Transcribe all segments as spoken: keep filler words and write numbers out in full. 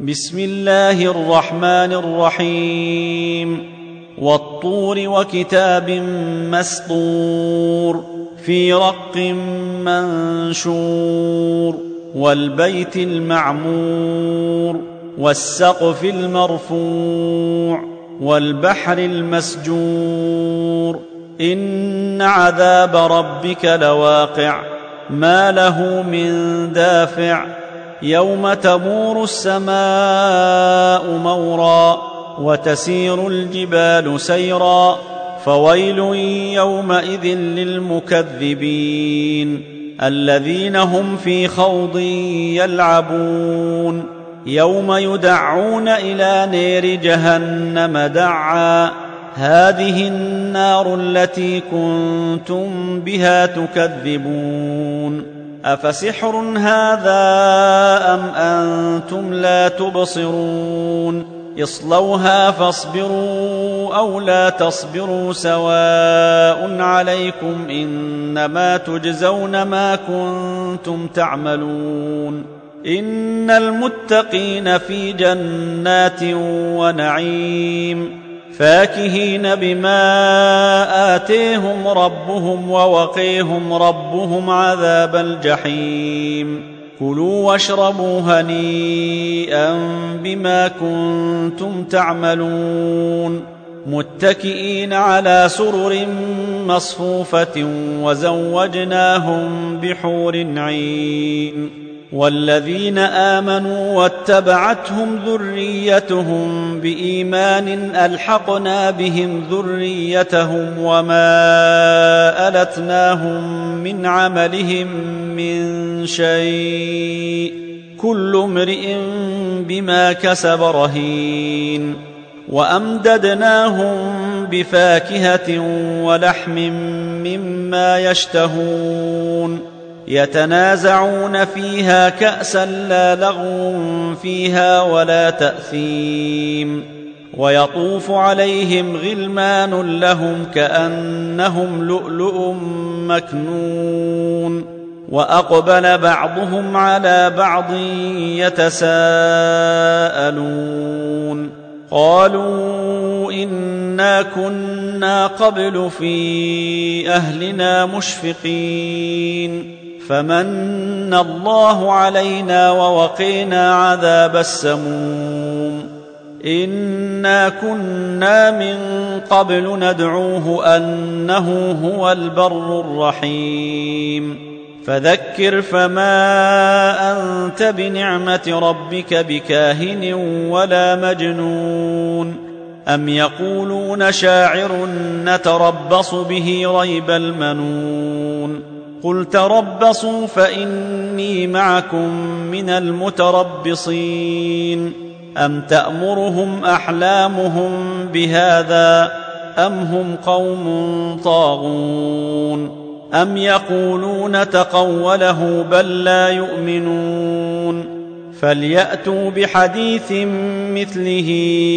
بسم الله الرحمن الرحيم والطور وكتاب مسطور في رق منشور والبيت المعمور والسقف المرفوع والبحر المسجور إن عذاب ربك لواقع ما له من دافع يوم تمور السماء مورا وتسير الجبال سيرا فويل يومئذ للمكذبين الذين هم في خوض يلعبون يوم يدعون إلى نار جهنم دعا هذه النار التي كنتم بها تكذبون أفسحر هذا أم أنتم لا تبصرون اصلوها فاصبروا أو لا تصبروا سواء عليكم إنما تجزون ما كنتم تعملون إن المتقين في جنات ونعيم فاكهين بما آتيهم ربهم ووقيهم ربهم عذاب الجحيم كلوا واشربوا هنيئا بما كنتم تعملون متكئين على سرر مصفوفة وزوجناهم بحور عين والذين آمنوا واتبعتهم ذريتهم بإيمان ألحقنا بهم ذريتهم وما ألتناهم من عملهم من شيء كل امرئ بما كسب رهين وأمددناهم بفاكهة ولحم مما يشتهون يتنازعون فيها كأسا لا لغو فيها ولا تأثيم ويطوف عليهم غلمان لهم كأنهم لؤلؤ مكنون وأقبل بعضهم على بعض يتساءلون قالوا إنا كنا قبل في أهلنا مشفقين فمن الله علينا ووقينا عذاب السموم إنا كنا من قبل ندعوه أنه هو البر الرحيم فذكر فما أنت بنعمة ربك بكاهن ولا مجنون أم يقولون شاعر نتربص به ريب المنون قل تربصوا فإني معكم من المتربصين أم تأمرهم أحلامهم بهذا أم هم قوم طاغون أم يقولون تقوله بل لا يؤمنون فليأتوا بحديث مثله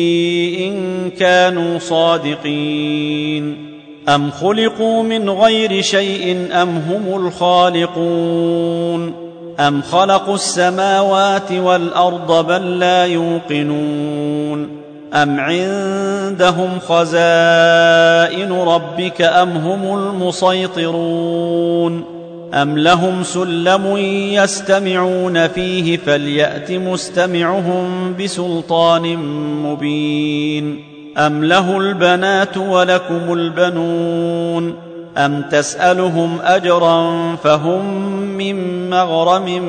إن كانوا صادقين أم خلقوا من غير شيء أم هم الخالقون أم خلقوا السماوات والأرض بل لا يوقنون أم عندهم خزائن ربك أم هم المسيطرون أم لهم سلم يستمعون فيه فليأت مستمعهم بسلطان مبين أم له البنات ولكم البنون أم تسألهم أجرا فهم من مغرم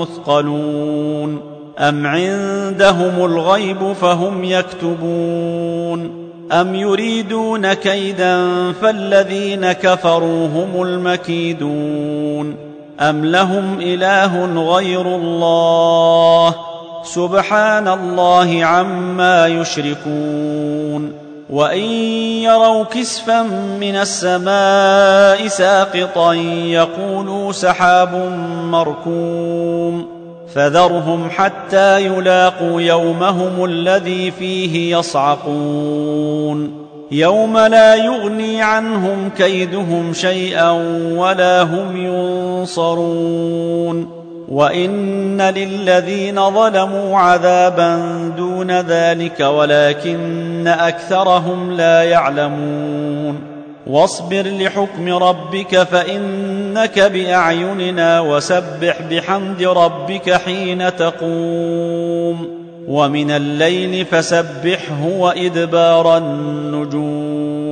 مثقلون أم عندهم الغيب فهم يكتبون أم يريدون كيدا فالذين كفروا هم المكيدون أم لهم إله غير الله سبحان الله عما يشركون وإن يروا كسفا من السماء ساقطا يقولوا سحاب مركوم فذرهم حتى يلاقوا يومهم الذي فيه يصعقون يوم لا يغني عنهم كيدهم شيئا ولا هم ينصرون وإن للذين ظلموا عذابا دون ذلك ولكن أكثرهم لا يعلمون واصبر لحكم ربك فإنك بأعيننا وسبح بحمد ربك حين تقوم ومن الليل فسبحه وإدبار النجوم